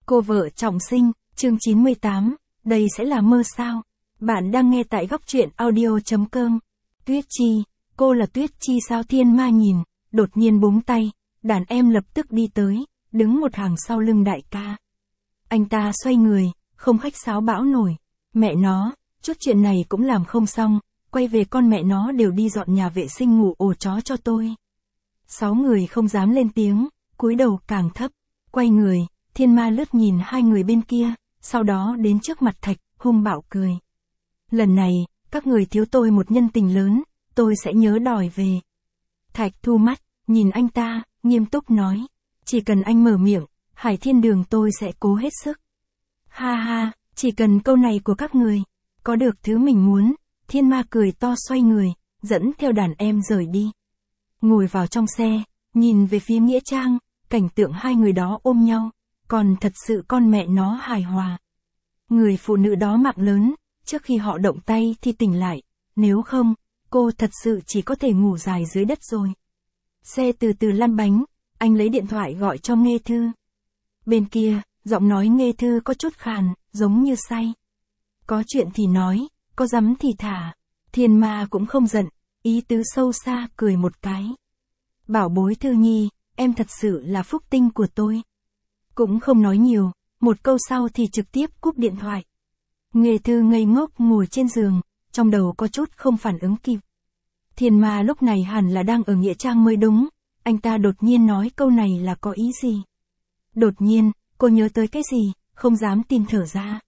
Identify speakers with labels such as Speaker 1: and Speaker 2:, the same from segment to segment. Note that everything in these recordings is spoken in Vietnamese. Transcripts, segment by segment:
Speaker 1: Cô vợ trọng sinh, chương 98, đây sẽ là mơ sao? Bạn đang nghe tại góc truyện audio.com. Tuyết Chi, cô là Tuyết Chi sao? Thiên Ma nhìn, đột nhiên búng tay, đàn em lập tức đi tới, đứng một hàng sau lưng đại ca. Anh ta xoay người, không khách sáo bão nổi, mẹ nó, chút chuyện này cũng làm không xong, quay về con mẹ nó đều đi dọn nhà vệ sinh ngủ ổ chó cho tôi. 6 người không dám lên tiếng, cúi đầu càng thấp, quay người. Thiên Ma lướt nhìn hai người bên kia, sau đó đến trước mặt Thạch, hung bạo cười. Lần này, các người thiếu tôi một nhân tình lớn, tôi sẽ nhớ đòi về. Thạch thu mắt, nhìn anh ta, nghiêm túc nói. Chỉ cần anh mở miệng, Hải Thiên Đường tôi sẽ cố hết sức. Ha ha, chỉ cần câu này của các người, có được thứ mình muốn. Thiên Ma cười to xoay người, dẫn theo đàn em rời đi. Ngồi vào trong xe, nhìn về phía Nghĩa Trang, cảnh tượng hai người đó ôm nhau. Còn thật sự con mẹ nó hài hòa. Người phụ nữ đó mạng lớn, trước khi họ động tay thì tỉnh lại, nếu không, cô thật sự chỉ có thể ngủ dài dưới đất rồi. Xe từ từ lăn bánh, anh lấy điện thoại gọi cho Nghê Thư. Bên kia, giọng nói Nghê Thư có chút khàn, giống như say. Có chuyện thì nói, có dám thì thả. Thiên Ma cũng không giận, ý tứ sâu xa cười một cái. Bảo bối Thư Nhi, em thật sự là phúc tinh của tôi. Cũng không nói nhiều, một câu sau thì trực tiếp cúp điện thoại. Nghê Thư ngây ngốc ngồi trên giường, trong đầu có chút không phản ứng kịp. Thiên Ma lúc này hẳn là đang ở Nghĩa Trang mới đúng, anh ta đột nhiên nói câu này là có ý gì? Đột nhiên, cô nhớ tới cái gì, không dám tin thở ra.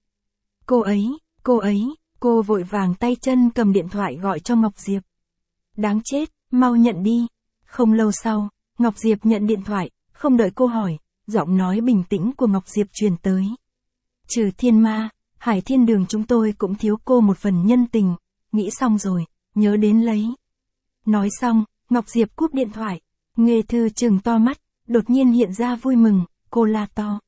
Speaker 1: Cô vội vàng tay chân cầm điện thoại gọi cho Ngọc Diệp. Đáng chết, mau nhận đi. Không lâu sau, Ngọc Diệp nhận điện thoại, không đợi cô hỏi. Giọng nói bình tĩnh của Ngọc Diệp truyền tới. Trừ Thiên Ma, Hải Thiên Đường chúng tôi cũng thiếu cô một phần nhân tình, nghĩ xong rồi, nhớ đến lấy. Nói xong, Ngọc Diệp cúp điện thoại, Nghê Thư trừng to mắt, đột nhiên hiện ra vui mừng, cô la to.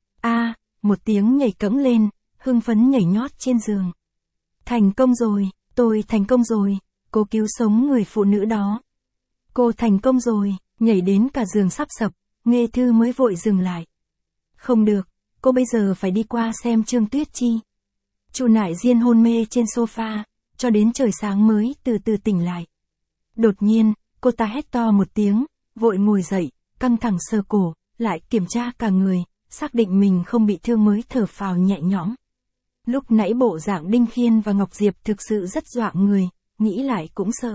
Speaker 1: Một tiếng nhảy cẫng lên, hưng phấn nhảy nhót trên giường. Thành công rồi, tôi thành công rồi, cô cứu sống người phụ nữ đó. Cô thành công rồi, nhảy đến cả giường sắp sập. Nghê Thư mới vội dừng lại. Không được, cô bây giờ phải đi qua xem Trương Tuyết Chi. Chu Nại Diên hôn mê trên sofa, cho đến trời sáng mới từ từ tỉnh lại. Đột nhiên, cô ta hét to một tiếng, vội ngồi dậy, căng thẳng sờ cổ, lại kiểm tra cả người, xác định mình không bị thương mới thở phào nhẹ nhõm. Lúc nãy bộ dạng Đinh Khiên và Ngọc Diệp thực sự rất dọa người, nghĩ lại cũng sợ.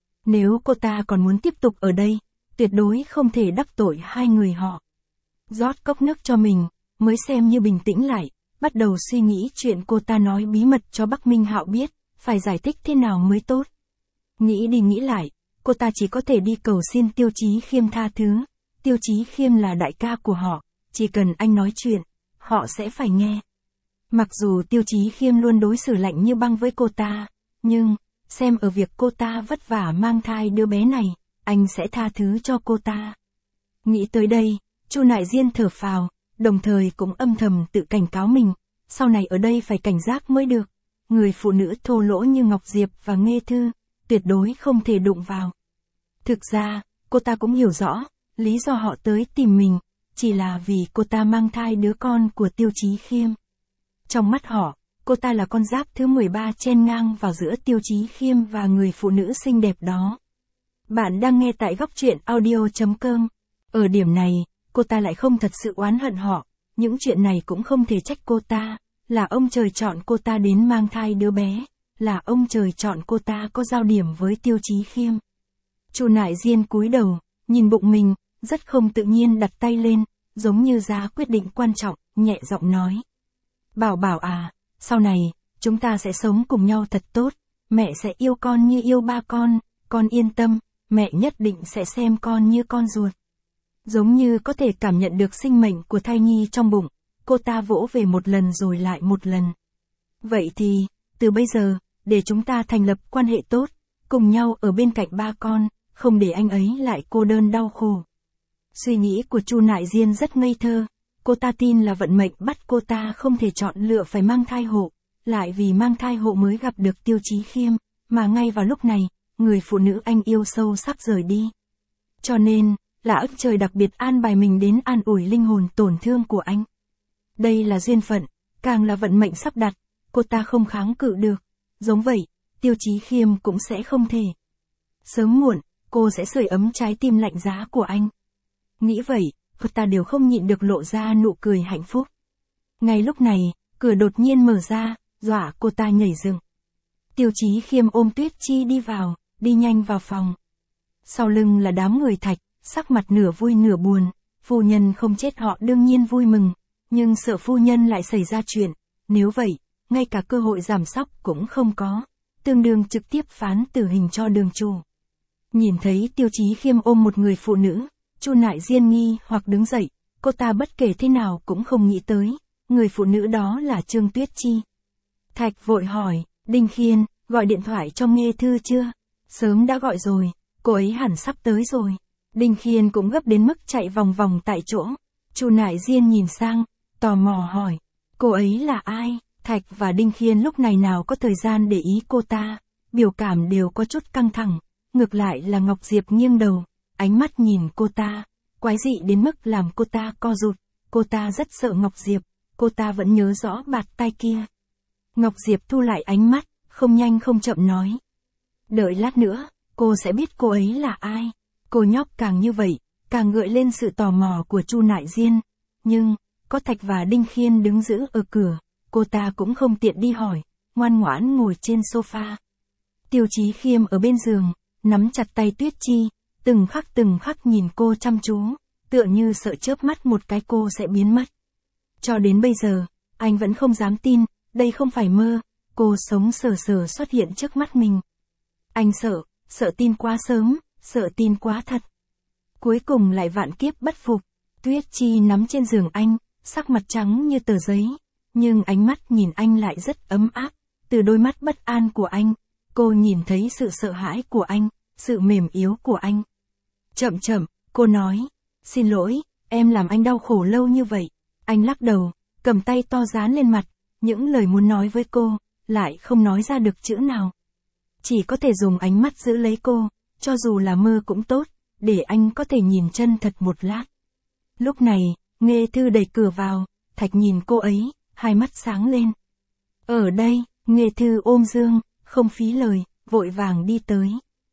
Speaker 1: Nếu cô ta còn muốn tiếp tục ở đây, tuyệt đối không thể đắc tội hai người họ. Rót cốc nước cho mình, mới xem như bình tĩnh lại, bắt đầu suy nghĩ chuyện cô ta nói bí mật cho Bắc Minh Hạo biết, phải giải thích thế nào mới tốt. Nghĩ đi nghĩ lại, cô ta chỉ có thể đi cầu xin Tiêu Chí Khiêm tha thứ. Tiêu Chí Khiêm là đại ca của họ, chỉ cần anh nói chuyện, họ sẽ phải nghe. Mặc dù Tiêu Chí Khiêm luôn đối xử lạnh như băng với cô ta, nhưng, xem ở việc cô ta vất vả mang thai đứa bé này, anh sẽ tha thứ cho cô ta. Nghĩ tới đây, Chu Nại Diên thở phào, đồng thời cũng âm thầm tự cảnh cáo mình, sau này ở đây phải cảnh giác mới được. Người phụ nữ thô lỗ như Ngọc Diệp và Nghê Thư, tuyệt đối không thể đụng vào. Thực ra, cô ta cũng hiểu rõ, lý do họ tới tìm mình, chỉ là vì cô ta mang thai đứa con của Tiêu Chí Khiêm. Trong mắt họ, cô ta là con giáp thứ 13 chen ngang vào giữa Tiêu Chí Khiêm và người phụ nữ xinh đẹp đó. Bạn đang nghe tại góc truyện audio.com. Ở điểm này, cô ta lại không thật sự oán hận họ, những chuyện này cũng không thể trách cô ta, là ông trời chọn cô ta đến mang thai đứa bé, là ông trời chọn cô ta có giao điểm với Tiêu Chí Khiêm. Chu Nại Diên cúi đầu, nhìn bụng mình, rất không tự nhiên đặt tay lên, giống như ra quyết định quan trọng, nhẹ giọng nói. Bảo Bảo à, sau này, chúng ta sẽ sống cùng nhau thật tốt, mẹ sẽ yêu con như yêu ba con yên tâm. Mẹ nhất định sẽ xem con như con ruột. Giống như có thể cảm nhận được sinh mệnh của thai nhi trong bụng, cô ta vỗ về một lần rồi lại một lần. Vậy thì, từ bây giờ, để chúng ta thành lập quan hệ tốt, cùng nhau ở bên cạnh ba con, không để anh ấy lại cô đơn đau khổ. Suy nghĩ của Chu Nại Diên rất ngây thơ, cô ta tin là vận mệnh bắt cô ta không thể chọn lựa phải mang thai hộ, lại vì mang thai hộ mới gặp được Tiêu Chí Khiêm, mà ngay vào lúc này, người phụ nữ anh yêu sâu sắc rời đi. Cho nên, là ức trời đặc biệt an bài mình đến an ủi linh hồn tổn thương của anh. Đây là duyên phận, càng là vận mệnh sắp đặt, cô ta không kháng cự được. Giống vậy, Tiêu Chí Khiêm cũng sẽ không thể. Sớm muộn, cô sẽ sưởi ấm trái tim lạnh giá của anh. Nghĩ vậy, cô ta đều không nhịn được lộ ra nụ cười hạnh phúc. Ngay lúc này, cửa đột nhiên mở ra, dọa cô ta nhảy dựng. Tiêu Chí Khiêm ôm Tuyết Chi đi vào, đi nhanh vào phòng. Sau lưng là đám người Thạch, sắc mặt nửa vui nửa buồn. Phu nhân không chết họ đương nhiên vui mừng, nhưng sợ phu nhân lại xảy ra chuyện. Nếu vậy, ngay cả cơ hội giảm sóc cũng không có, tương đương trực tiếp phán tử hình cho Đường chủ. Nhìn thấy Tiêu Chí Khiêm ôm một người phụ nữ, Chu Nại Diên nghi hoặc đứng dậy, cô ta bất kể thế nào cũng không nghĩ tới, người phụ nữ đó là Trương Tuyết Chi. Thạch vội hỏi, Đinh Khiên, gọi điện thoại cho Nghê Thư chưa? Sớm đã gọi rồi, cô ấy hẳn sắp tới rồi. Đinh Khiên cũng gấp đến mức chạy vòng vòng tại chỗ. Chu Nại Diên nhìn sang, tò mò hỏi, cô ấy là ai? Thạch và Đinh Khiên lúc này nào có thời gian để ý cô ta, biểu cảm đều có chút căng thẳng. Ngược lại là Ngọc Diệp nghiêng đầu, ánh mắt nhìn cô ta, quái dị đến mức làm cô ta co rụt. Cô ta rất sợ Ngọc Diệp, cô ta vẫn nhớ rõ bạt tai kia. Ngọc Diệp thu lại ánh mắt, không nhanh không chậm nói. Đợi lát nữa, cô sẽ biết cô ấy là ai. Cô nhóc càng như vậy, càng gợi lên sự tò mò của Chu Nại Diên. Nhưng, có Thạch và Đinh Khiên đứng giữ ở cửa, cô ta cũng không tiện đi hỏi, ngoan ngoãn ngồi trên sofa. Tiêu Chí Khiêm ở bên giường, nắm chặt tay Tuyết Chi, từng khắc nhìn cô chăm chú, tựa như sợ chớp mắt một cái cô sẽ biến mất. Cho đến bây giờ, anh vẫn không dám tin, đây không phải mơ, cô sống sờ sờ xuất hiện trước mắt mình. Anh sợ tin quá sớm, sợ tin quá thật. Cuối cùng lại vạn kiếp bất phục. Tuyết Chi nắm trên giường anh, sắc mặt trắng như tờ giấy, nhưng ánh mắt nhìn anh lại rất ấm áp. Từ đôi mắt bất an của anh, cô nhìn thấy sự sợ hãi của anh, sự mềm yếu của anh. Chậm chậm, cô nói, xin lỗi, em làm anh đau khổ lâu như vậy. Anh lắc đầu, cầm tay to dán lên mặt, những lời muốn nói với cô, lại không nói ra được chữ nào. Chỉ có thể dùng ánh mắt giữ lấy cô, cho dù là mơ cũng tốt, để anh có thể nhìn chân thật một lát. Lúc này, Nghê Thư đẩy cửa vào, Thạch nhìn cô ấy, hai mắt sáng lên. Ở đây, Nghê Thư ôm Dương, không phí lời, vội vàng đi tới.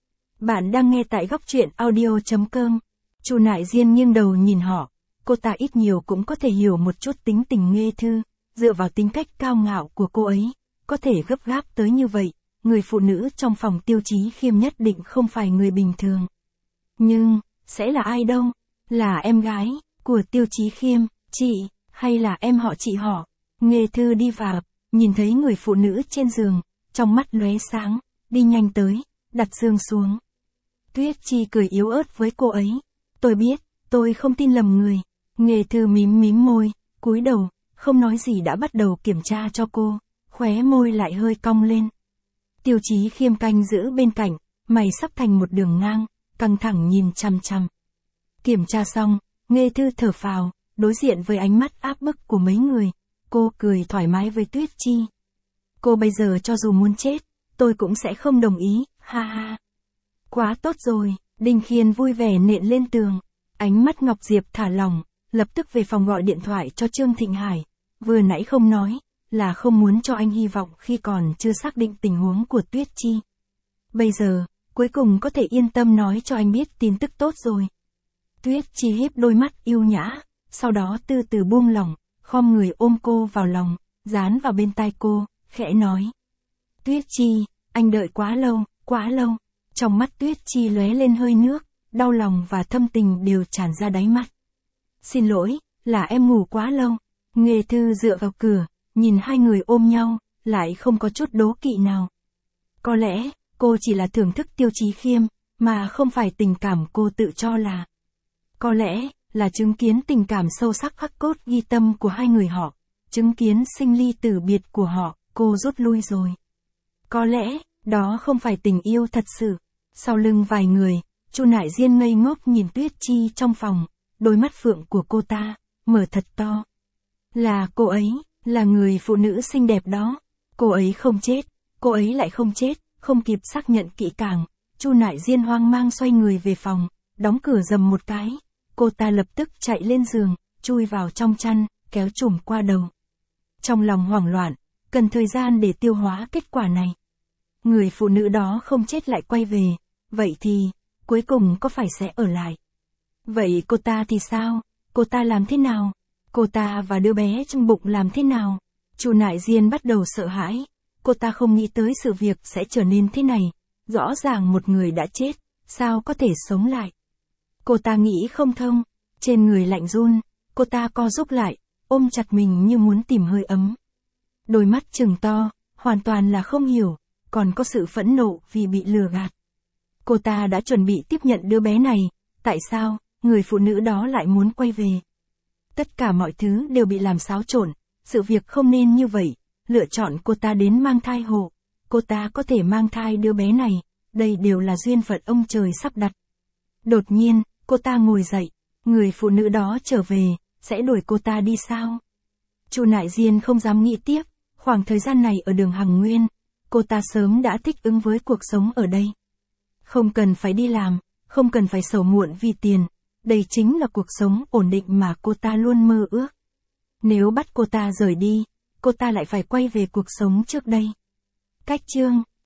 Speaker 1: Bạn đang nghe tại góc truyện audio.com. Chu Nại Diên nghiêng đầu nhìn họ, cô ta ít nhiều cũng có thể hiểu một chút tính tình Nghê Thư, dựa vào tính cách cao ngạo của cô ấy, có thể gấp gáp tới như vậy, người phụ nữ trong phòng Tiêu Chí Khiêm nhất định không phải người bình thường. Nhưng, sẽ là ai đâu? Là em gái của Tiêu Chí Khiêm, chị, hay là em họ chị họ? Nghê Thư đi vào, nhìn thấy người phụ nữ trên giường, trong mắt lóe sáng, đi nhanh tới, đặt Dương xuống. Tuyết Chi cười yếu ớt với cô ấy. Tôi biết, tôi không tin lầm người. Nghê Thư mím môi, cúi đầu, không nói gì đã bắt đầu kiểm tra cho cô, khóe môi lại hơi cong lên. Tiêu Chí Khiêm canh giữ bên cạnh, mày sắp thành một đường ngang, căng thẳng nhìn chằm chằm. Kiểm tra xong, Nghê Thư thở phào, đối diện với ánh mắt áp bức của mấy người, cô cười thoải mái với Tuyết Chi. Cô bây giờ cho dù muốn chết, tôi cũng sẽ không đồng ý, ha ha. Quá tốt rồi, Đinh Khiên vui vẻ nện lên tường, ánh mắt Ngọc Diệp thả lỏng, lập tức về phòng gọi điện thoại cho Trương Thịnh Hải, vừa nãy không nói, là không muốn cho anh hy vọng khi còn chưa xác định tình huống của Tuyết Chi. Bây giờ, cuối cùng có thể yên tâm nói cho anh biết tin tức tốt rồi. Tuyết Chi híp đôi mắt yêu nhã, sau đó từ từ buông lỏng, khom người ôm cô vào lòng, dán vào bên tai cô, khẽ nói. Tuyết Chi, anh đợi quá lâu. Trong mắt Tuyết Chi lóe lên hơi nước, đau lòng và thâm tình đều tràn ra đáy mắt. Xin lỗi, là em ngủ quá lâu. Nghê Thư dựa vào cửa, nhìn hai người ôm nhau, lại không có chút đố kỵ nào. Có lẽ, cô chỉ là thưởng thức Tiêu Chí Khiêm, mà không phải tình cảm cô tự cho là. Có lẽ, là chứng kiến tình cảm sâu sắc khắc cốt ghi tâm của hai người họ, chứng kiến sinh ly tử biệt của họ, cô rút lui rồi. Có lẽ, đó không phải tình yêu thật sự. Sau lưng vài người, Chu Nại Diên ngây ngốc nhìn Tuyết Chi trong phòng, đôi mắt phượng của cô ta, mở thật to. Là cô ấy, là người phụ nữ xinh đẹp đó. Cô ấy không chết, cô ấy lại không chết, không kịp xác nhận kỹ càng. Chu Nại Diên hoang mang xoay người về phòng, đóng cửa rầm một cái. Cô ta lập tức chạy lên giường, chui vào trong chăn, kéo trùm qua đầu. Trong lòng hoảng loạn, cần thời gian để tiêu hóa kết quả này. Người phụ nữ đó không chết lại quay về, vậy thì, cuối cùng có phải sẽ ở lại? Vậy cô ta thì sao? Cô ta làm thế nào? Cô ta và đứa bé trong bụng làm thế nào? Chu Nại Diên bắt đầu sợ hãi. Cô ta không nghĩ tới sự việc sẽ trở nên thế này. Rõ ràng một người đã chết, sao có thể sống lại? Cô ta nghĩ không thông, trên người lạnh run, cô ta co rúm lại, ôm chặt mình như muốn tìm hơi ấm. Đôi mắt trừng to, hoàn toàn là không hiểu, còn có sự phẫn nộ vì bị lừa gạt. Cô ta đã chuẩn bị tiếp nhận đứa bé này, tại sao, người phụ nữ đó lại muốn quay về? Tất cả mọi thứ đều bị làm xáo trộn, sự việc không nên như vậy, lựa chọn cô ta đến mang thai hộ. Cô ta có thể mang thai đứa bé này, đây đều là duyên phận ông trời sắp đặt. Đột nhiên, cô ta ngồi dậy, người phụ nữ đó trở về, sẽ đuổi cô ta đi sao? Chu Nại Diên không dám nghĩ tiếp, khoảng thời gian này ở đường Hằng Nguyên, cô ta sớm đã thích ứng với cuộc sống ở đây. Không cần phải đi làm, không cần phải sầu muộn vì tiền, đây chính là cuộc sống ổn định mà cô ta luôn mơ ước. Nếu bắt cô ta rời đi, cô ta lại phải quay về cuộc sống trước đây. Cách chương